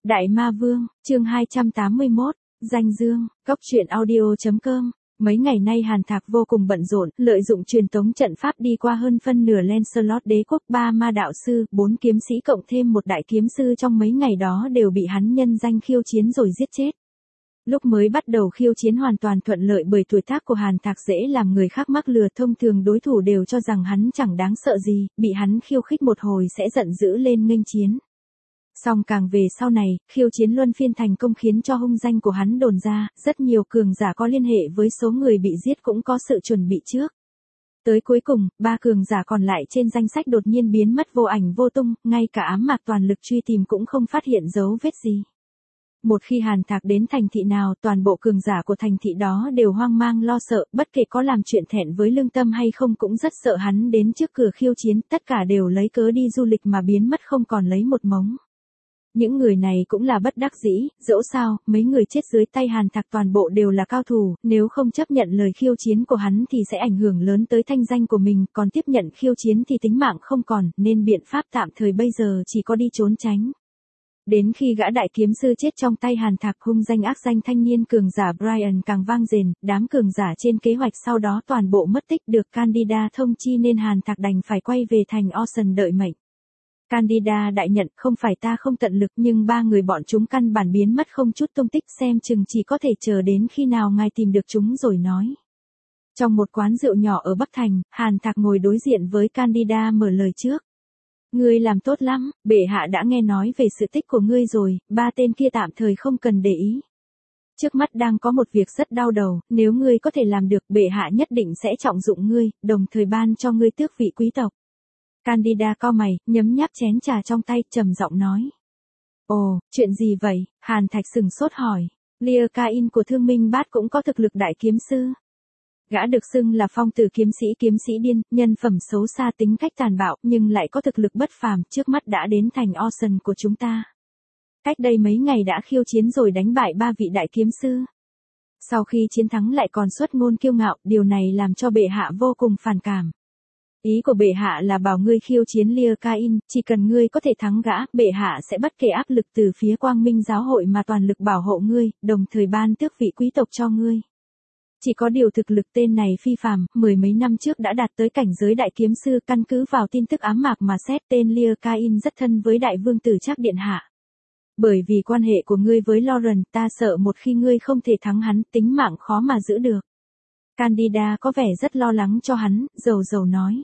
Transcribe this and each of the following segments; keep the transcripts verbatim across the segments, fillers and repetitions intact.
Đại Ma Vương, chương hai trăm tám mươi mốt, danh dương, góc truyện audio chấm com. Mấy ngày nay Hàn Thạc vô cùng bận rộn, lợi dụng truyền tống trận pháp đi qua hơn phân nửa Lancelot đế quốc, ba ma đạo sư, bốn kiếm sĩ cộng thêm một đại kiếm sư trong mấy ngày đó đều bị hắn nhân danh khiêu chiến rồi giết chết. Lúc mới bắt đầu khiêu chiến hoàn toàn thuận lợi bởi tuổi tác của Hàn Thạc dễ làm người khác mắc lừa, thông thường đối thủ đều cho rằng hắn chẳng đáng sợ gì, bị hắn khiêu khích một hồi sẽ giận dữ lên nghênh chiến. Song càng về sau này, khiêu chiến luân phiên thành công khiến cho hung danh của hắn đồn ra, rất nhiều cường giả có liên hệ với số người bị giết cũng có sự chuẩn bị trước. Tới cuối cùng, ba cường giả còn lại trên danh sách đột nhiên biến mất vô ảnh vô tung, ngay cả ám mạc toàn lực truy tìm cũng không phát hiện dấu vết gì. Một khi Hàn Thạc đến thành thị nào, toàn bộ cường giả của thành thị đó đều hoang mang lo sợ, bất kể có làm chuyện thẹn với lương tâm hay không cũng rất sợ hắn đến trước cửa khiêu chiến, tất cả đều lấy cớ đi du lịch mà biến mất không còn lấy một mống. Những người này cũng là bất đắc dĩ, dẫu sao, mấy người chết dưới tay Hàn Thạc toàn bộ đều là cao thủ, nếu không chấp nhận lời khiêu chiến của hắn thì sẽ ảnh hưởng lớn tới thanh danh của mình, còn tiếp nhận khiêu chiến thì tính mạng không còn, nên biện pháp tạm thời bây giờ chỉ có đi trốn tránh. Đến khi gã đại kiếm sư chết trong tay Hàn Thạc, hung danh ác danh thanh niên cường giả Brian càng vang dền, đám cường giả trên kế hoạch sau đó toàn bộ mất tích được Candida thông chi nên Hàn Thạc đành phải quay về thành Ocean đợi mệnh. Candida đại nhận, không phải ta không tận lực nhưng ba người bọn chúng căn bản biến mất không chút tung tích, xem chừng chỉ có thể chờ đến khi nào ngài tìm được chúng rồi nói. Trong một quán rượu nhỏ ở Bắc Thành, Hàn Thạc ngồi đối diện với Candida mở lời trước. Ngươi làm tốt lắm, bệ hạ đã nghe nói về sự tích của ngươi rồi, ba tên kia tạm thời không cần để ý. Trước mắt đang có một việc rất đau đầu, nếu ngươi có thể làm được bệ hạ nhất định sẽ trọng dụng ngươi, đồng thời ban cho ngươi tước vị quý tộc. Candida cau mày, nhấm nháp chén trà trong tay, trầm giọng nói. Ồ, chuyện gì vậy? Hàn Thạch sừng sốt hỏi. Liacain của Thương Minh Bát cũng có thực lực đại kiếm sư. Gã được xưng là phong tử kiếm sĩ, kiếm sĩ điên, nhân phẩm xấu xa, tính cách tàn bạo, nhưng lại có thực lực bất phàm, trước mắt đã đến thành Ocean của chúng ta. Cách đây mấy ngày đã khiêu chiến rồi đánh bại ba vị đại kiếm sư. Sau khi chiến thắng lại còn xuất ngôn kiêu ngạo, điều này làm cho bệ hạ vô cùng phản cảm. Ý của bệ hạ là bảo ngươi khiêu chiến Liacain, chỉ cần ngươi có thể thắng gã, bệ hạ sẽ bất kể áp lực từ phía Quang Minh giáo hội mà toàn lực bảo hộ ngươi, đồng thời ban tước vị quý tộc cho ngươi. Chỉ có điều thực lực tên này phi phàm, mười mấy năm trước đã đạt tới cảnh giới đại kiếm sư, căn cứ vào tin tức ám mạc mà xét, tên Liacain rất thân với đại vương tử Trác điện hạ. Bởi vì quan hệ của ngươi với Lauren, ta sợ một khi ngươi không thể thắng hắn, tính mạng khó mà giữ được. Candida có vẻ rất lo lắng cho hắn, dầu dầu nói.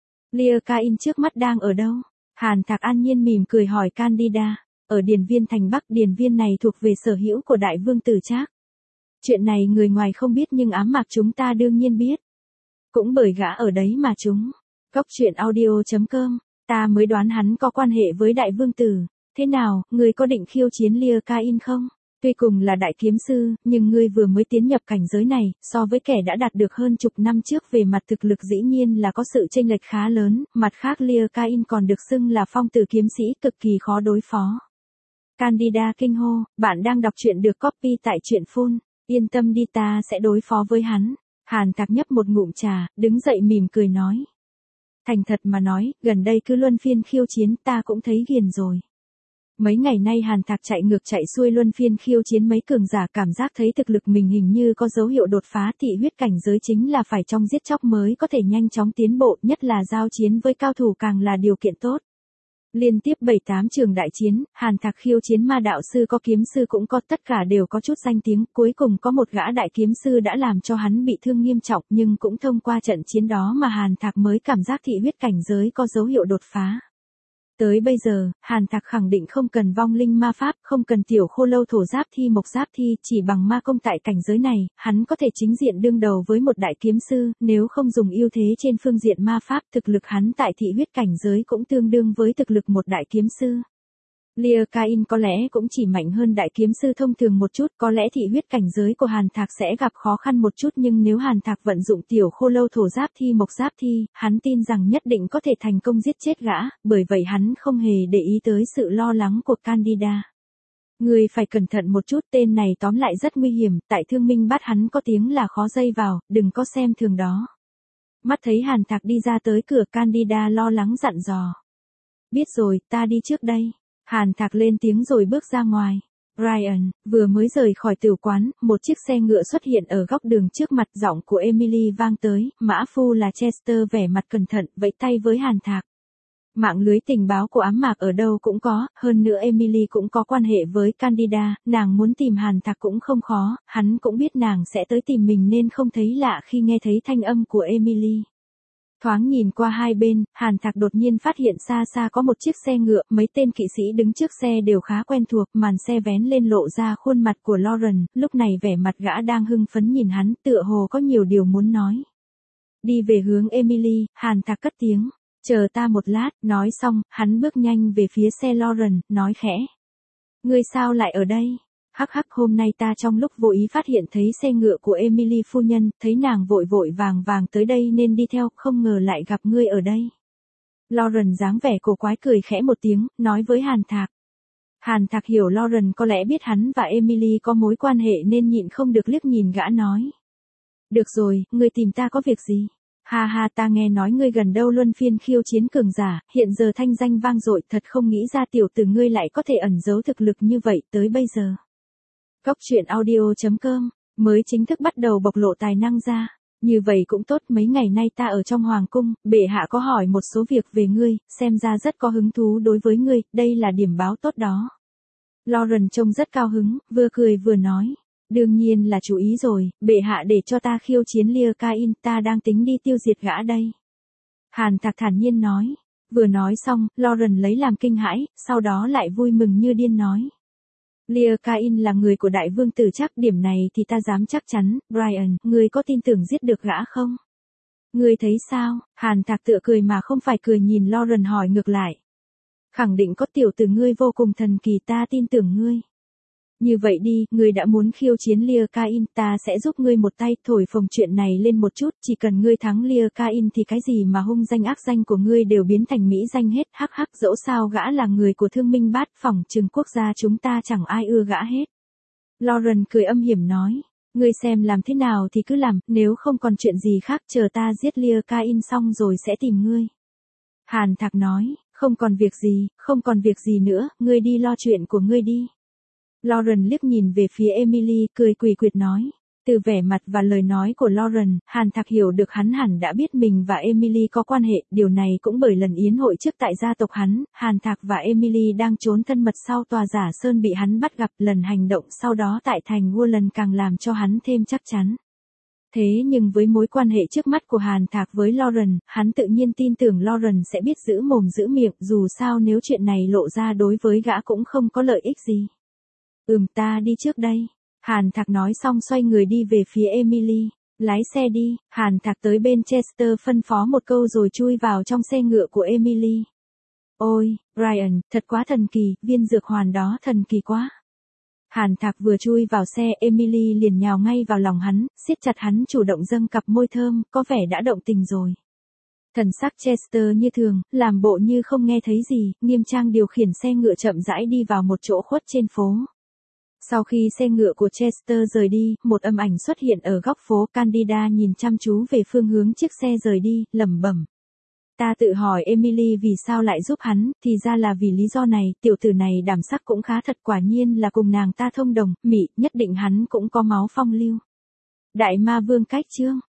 Liacain trước mắt đang ở đâu? Hàn Thạc an nhiên mỉm cười hỏi Candida. Ở Điền Viên thành Bắc, Điền Viên này thuộc về sở hữu của đại vương tử Trác. Chuyện này người ngoài không biết nhưng ám mạc chúng ta đương nhiên biết. Cũng bởi gã ở đấy mà chúng. Góc truyện audio chấm com, ta mới đoán hắn có quan hệ với đại vương tử. Thế nào, ngươi có định khiêu chiến Liacain không? Tuy cùng là đại kiếm sư, nhưng ngươi vừa mới tiến nhập cảnh giới này, so với kẻ đã đạt được hơn chục năm trước về mặt thực lực dĩ nhiên là có sự chênh lệch khá lớn, mặt khác Liacain còn được xưng là phong tử kiếm sĩ, cực kỳ khó đối phó. Candida kinh hô, bạn đang đọc truyện được copy tại truyện phun, yên tâm đi, ta sẽ đối phó với hắn. Hàn Thạc nhấp một ngụm trà, đứng dậy mỉm cười nói. Thành thật mà nói, gần đây cứ luân phiên khiêu chiến ta cũng thấy ghiền rồi. Mấy ngày nay Hàn Thạc chạy ngược chạy xuôi luân phiên khiêu chiến mấy cường giả, cảm giác thấy thực lực mình hình như có dấu hiệu đột phá, thị huyết cảnh giới chính là phải trong giết chóc mới có thể nhanh chóng tiến bộ, nhất là giao chiến với cao thủ càng là điều kiện tốt. Liên tiếp bảy tám trường đại chiến, Hàn Thạc khiêu chiến ma đạo sư có kiếm sư cũng có, tất cả đều có chút danh tiếng, cuối cùng có một gã đại kiếm sư đã làm cho hắn bị thương nghiêm trọng, nhưng cũng thông qua trận chiến đó mà Hàn Thạc mới cảm giác thị huyết cảnh giới có dấu hiệu đột phá. Tới bây giờ, Hàn Thạc khẳng định không cần vong linh ma pháp, không cần tiểu khô lâu thổ giáp thi mộc giáp thi, chỉ bằng ma công tại cảnh giới này, hắn có thể chính diện đương đầu với một đại kiếm sư, nếu không dùng ưu thế trên phương diện ma pháp, thực lực hắn tại thị huyết cảnh giới cũng tương đương với thực lực một đại kiếm sư. Liacain có lẽ cũng chỉ mạnh hơn đại kiếm sư thông thường một chút, có lẽ thị huyết cảnh giới của Hàn Thạc sẽ gặp khó khăn một chút, nhưng nếu Hàn Thạc vận dụng tiểu khô lâu thổ giáp thi mộc giáp thi, hắn tin rằng nhất định có thể thành công giết chết gã, bởi vậy hắn không hề để ý tới sự lo lắng của Candida. Người phải cẩn thận một chút, tên này tóm lại rất nguy hiểm, tại Thương Minh Bát hắn có tiếng là khó dây vào, đừng có xem thường đó. Mắt thấy Hàn Thạc đi ra tới cửa, Candida lo lắng dặn dò. Biết rồi, ta đi trước đây. Hàn Thạc lên tiếng rồi bước ra ngoài. Brian, vừa mới rời khỏi tửu quán, một chiếc xe ngựa xuất hiện ở góc đường trước mặt, giọng của Emily vang tới, mã phu là Chester vẻ mặt cẩn thận, vẫy tay với Hàn Thạc. Mạng lưới tình báo của ám mạc ở đâu cũng có, hơn nữa Emily cũng có quan hệ với Candida, nàng muốn tìm Hàn Thạc cũng không khó, hắn cũng biết nàng sẽ tới tìm mình nên không thấy lạ khi nghe thấy thanh âm của Emily. Thoáng nhìn qua hai bên, Hàn Thạc đột nhiên phát hiện xa xa có một chiếc xe ngựa, mấy tên kỵ sĩ đứng trước xe đều khá quen thuộc, màn xe vén lên lộ ra khuôn mặt của Lauren, lúc này vẻ mặt gã đang hưng phấn nhìn hắn, tựa hồ có nhiều điều muốn nói. Đi về hướng Emily, Hàn Thạc cất tiếng, chờ ta một lát, nói xong, hắn bước nhanh về phía xe Lauren, nói khẽ. Ngươi sao lại ở đây? Hắc hắc, hôm nay ta trong lúc vô ý phát hiện thấy xe ngựa của Emily phu nhân, thấy nàng vội vội vàng vàng tới đây nên đi theo, không ngờ lại gặp ngươi ở đây. Lauren dáng vẻ cổ quái cười khẽ một tiếng, nói với Hàn Thạc. Hàn Thạc hiểu Lauren có lẽ biết hắn và Emily có mối quan hệ nên nhịn không được liếc nhìn gã nói. Được rồi, ngươi tìm ta có việc gì? Ha ha, ta nghe nói ngươi gần đâu luân phiên khiêu chiến cường giả, hiện giờ thanh danh vang dội, thật không nghĩ ra tiểu tử ngươi lại có thể ẩn giấu thực lực như vậy tới bây giờ. Cóc truyện audio chấm com mới chính thức bắt đầu bộc lộ tài năng ra. Như vậy cũng tốt, mấy ngày nay ta ở trong hoàng cung, bệ hạ có hỏi một số việc về ngươi, xem ra rất có hứng thú đối với ngươi, đây là điểm báo tốt đó. Lauren trông rất cao hứng, vừa cười vừa nói. Đương nhiên là chú ý rồi, bệ hạ để cho ta khiêu chiến Lycain, ta đang tính đi tiêu diệt gã đây. Hàn Thạc thản nhiên nói. Vừa nói xong, Lauren lấy làm kinh hãi, sau đó lại vui mừng như điên nói. Lycain là người của đại vương tử chắc, điểm này thì ta dám chắc chắn. Brian, ngươi có tin tưởng giết được gã không? Ngươi thấy sao? Hàn Thạc tựa cười mà không phải cười nhìn Lauren hỏi ngược lại. Khẳng định có, tiểu tử ngươi vô cùng thần kỳ, ta tin tưởng ngươi. Như vậy đi, ngươi đã muốn khiêu chiến Lycain, ta sẽ giúp ngươi một tay, thổi phồng chuyện này lên một chút, chỉ cần ngươi thắng Lycain thì cái gì mà hung danh ác danh của ngươi đều biến thành mỹ danh hết, hắc hắc, dẫu sao gã là người của Thương Minh Bát, phỏng chừng quốc gia chúng ta chẳng ai ưa gã hết. Lauren cười âm hiểm nói, ngươi xem làm thế nào thì cứ làm, nếu không còn chuyện gì khác chờ ta giết Lycain xong rồi sẽ tìm ngươi. Hàn Thạc nói, không còn việc gì, không còn việc gì nữa, ngươi đi lo chuyện của ngươi đi. Lauren liếc nhìn về phía Emily, cười quỷ quyệt nói. Từ vẻ mặt và lời nói của Lauren, Hàn Thạc hiểu được hắn hẳn đã biết mình và Emily có quan hệ, điều này cũng bởi lần yến hội trước tại gia tộc hắn, Hàn Thạc và Emily đang trốn thân mật sau tòa giả sơn bị hắn bắt gặp, lần hành động sau đó tại thành Woodland càng làm cho hắn thêm chắc chắn. Thế nhưng với mối quan hệ trước mắt của Hàn Thạc với Lauren, hắn tự nhiên tin tưởng Lauren sẽ biết giữ mồm giữ miệng, dù sao nếu chuyện này lộ ra đối với gã cũng không có lợi ích gì. Ừm, ta đi trước đây. Hàn Thạc nói xong xoay người đi về phía Emily. Lái xe đi. Hàn Thạc tới bên Chester phân phó một câu rồi chui vào trong xe ngựa của Emily. Ôi, Brian, thật quá thần kỳ, viên dược hoàn đó thần kỳ quá. Hàn Thạc vừa chui vào xe, Emily liền nhào ngay vào lòng hắn, siết chặt hắn, chủ động dâng cặp môi thơm, có vẻ đã động tình rồi. Thần sắc Chester như thường, làm bộ như không nghe thấy gì, nghiêm trang điều khiển xe ngựa chậm rãi đi vào một chỗ khuất trên phố. Sau khi xe ngựa của Chester rời đi, một âm ảnh xuất hiện ở góc phố. Candida nhìn chăm chú về phương hướng chiếc xe rời đi, lẩm bẩm. Ta tự hỏi Emily vì sao lại giúp hắn, thì ra là vì lý do này, tiểu tử này đảm sắc cũng khá thật, quả nhiên là cùng nàng ta thông đồng, mị, nhất định hắn cũng có máu phong lưu. Đại ma vương cách chương.